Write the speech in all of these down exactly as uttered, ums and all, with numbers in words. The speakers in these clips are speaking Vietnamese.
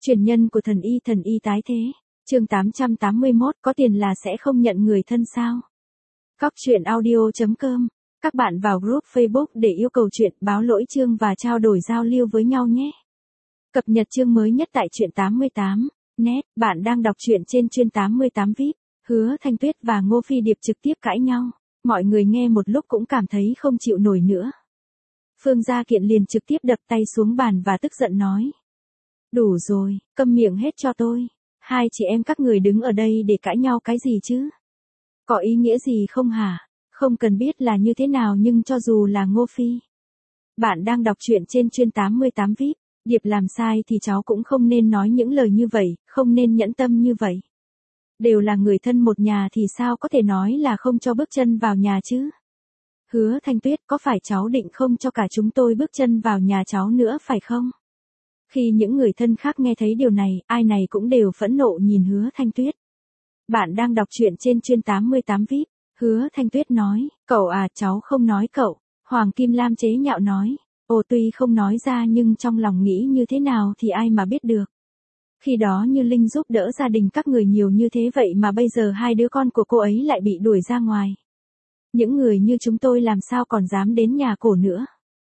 Truyền nhân của thần y thần y tái thế. Chương tám trăm tám mươi mốt, có tiền là sẽ không nhận người thân sao? Cóc truyện audio chấm com. Các bạn vào group Facebook để yêu cầu chuyện, báo lỗi chương và trao đổi giao lưu với nhau nhé. Cập nhật chương mới nhất tại truyện tám mươi tám. Net, bạn đang đọc truyện trên chuyên tám mươi tám vi ai pi. Hứa Thanh Tuyết và Ngô Phi Điệp trực tiếp cãi nhau. Mọi người nghe một lúc cũng cảm thấy không chịu nổi nữa. Phương Gia Kiện liền trực tiếp đập tay xuống bàn và tức giận nói. Đủ rồi, câm miệng hết cho tôi. Hai chị em các người đứng ở đây để cãi nhau cái gì chứ? Có ý nghĩa gì không hả? Không cần biết là như thế nào nhưng cho dù là Ngô Phi. Bạn đang đọc truyện trên chuyên tám mươi tám vi ai pi. Điệp làm sai thì cháu cũng không nên nói những lời như vậy, không nên nhẫn tâm như vậy. Đều là người thân một nhà thì sao có thể nói là không cho bước chân vào nhà chứ? Hứa Thanh Tuyết, có phải cháu định không cho cả chúng tôi bước chân vào nhà cháu nữa phải không? Khi những người thân khác nghe thấy điều này, ai này cũng đều phẫn nộ nhìn Hứa Thanh Tuyết. Bạn đang đọc truyện trên chuyên tám mươi tám vi ai pi. Hứa Thanh Tuyết nói, cậu à, cháu không nói cậu. Hoàng Kim Lam chế nhạo nói, ồ tuy không nói ra nhưng trong lòng nghĩ như thế nào thì ai mà biết được. Khi đó Như Linh giúp đỡ gia đình các người nhiều như thế vậy mà bây giờ hai đứa con của cô ấy lại bị đuổi ra ngoài. Những người như chúng tôi làm sao còn dám đến nhà cổ nữa.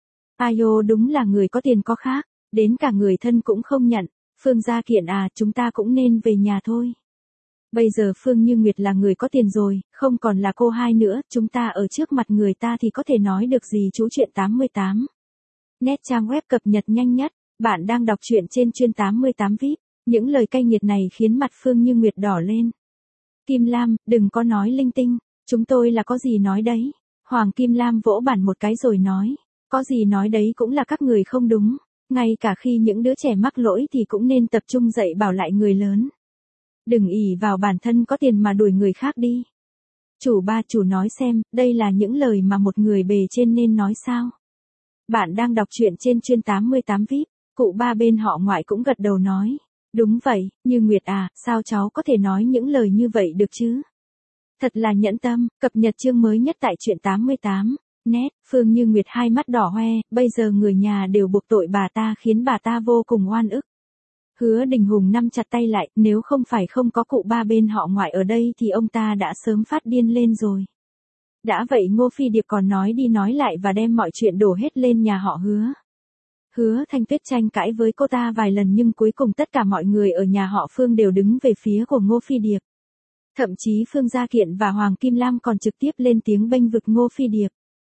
Ai ô, đúng là người có tiền có khác, đến cả người thân cũng không nhận. Phương Gia Kiện à, chúng ta cũng nên về nhà thôi. Bây giờ Phương Như Nguyệt là người có tiền rồi, không còn là cô hai nữa, chúng ta ở trước mặt người ta thì có thể nói được gì chú truyện tám mươi tám. Net trang web cập nhật nhanh nhất, bạn đang đọc truyện trên chuyên tám mươi tám vi ai pi. Những lời cay nghiệt này khiến mặt Phương Như Nguyệt đỏ lên. Kim Lam, đừng có nói linh tinh, chúng tôi là có gì nói đấy. Hoàng Kim Lam vỗ bàn một cái rồi nói, có gì nói đấy cũng là các người không đúng. Ngay cả khi những đứa trẻ mắc lỗi thì cũng nên tập trung dạy bảo lại người lớn. Đừng ỷ vào bản thân có tiền mà đuổi người khác đi. Chủ ba chủ nói xem, đây là những lời mà một người bề trên nên nói sao? Bạn đang đọc truyện trên chuyên tám mươi tám vi ai pi. Cụ ba bên họ ngoại cũng gật đầu nói. Đúng vậy, Như Nguyệt à, sao cháu có thể nói những lời như vậy được chứ? Thật là nhẫn tâm, cập nhật chương mới nhất tại truyện tám mươi tám. Net, Phương Như Nguyệt hai mắt đỏ hoe, bây giờ người nhà đều buộc tội bà ta khiến bà ta vô cùng oan ức. Hứa Đình Hùng nắm chặt tay lại, nếu không phải không có cụ ba bên họ ngoại ở đây thì ông ta đã sớm phát điên lên rồi. Đã vậy Ngô Phi Điệp còn nói đi nói lại và đem mọi chuyện đổ hết lên nhà họ Hứa. Hứa Thanh Tuyết tranh cãi với cô ta vài lần nhưng cuối cùng tất cả mọi người ở nhà họ Phương đều đứng về phía của Ngô Phi Điệp. Thậm chí Phương Gia Kiện và Hoàng Kim Lam còn trực tiếp lên tiếng bênh vực Ngô Phi Điệp.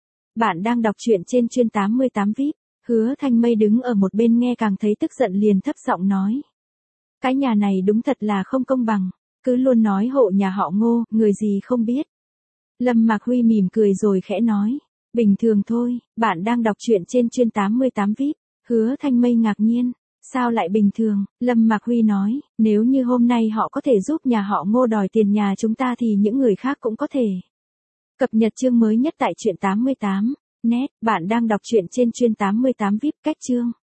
Bạn đang đọc truyện trên chuyên tám mươi tám vi ai pi. Hứa Thanh Mây đứng ở một bên nghe càng thấy tức giận liền thấp giọng nói. Cái nhà này đúng thật là không công bằng, cứ luôn nói hộ nhà họ Ngô, người gì không biết. Lâm Mạc Huy mỉm cười rồi khẽ nói. Bình thường thôi, bạn đang đọc truyện trên chuyên tám mươi tám vi ai pi. Hứa Thanh Mây ngạc nhiên. Sao lại bình thường? Lâm Mạc Huy nói, nếu như hôm nay họ có thể giúp nhà họ Ngô đòi tiền nhà chúng ta thì những người khác cũng có thể. Cập nhật chương mới nhất tại truyện tám mươi tám. Net, bạn đang đọc truyện trên chuyên tám mươi tám vi ai pi. Cách chương.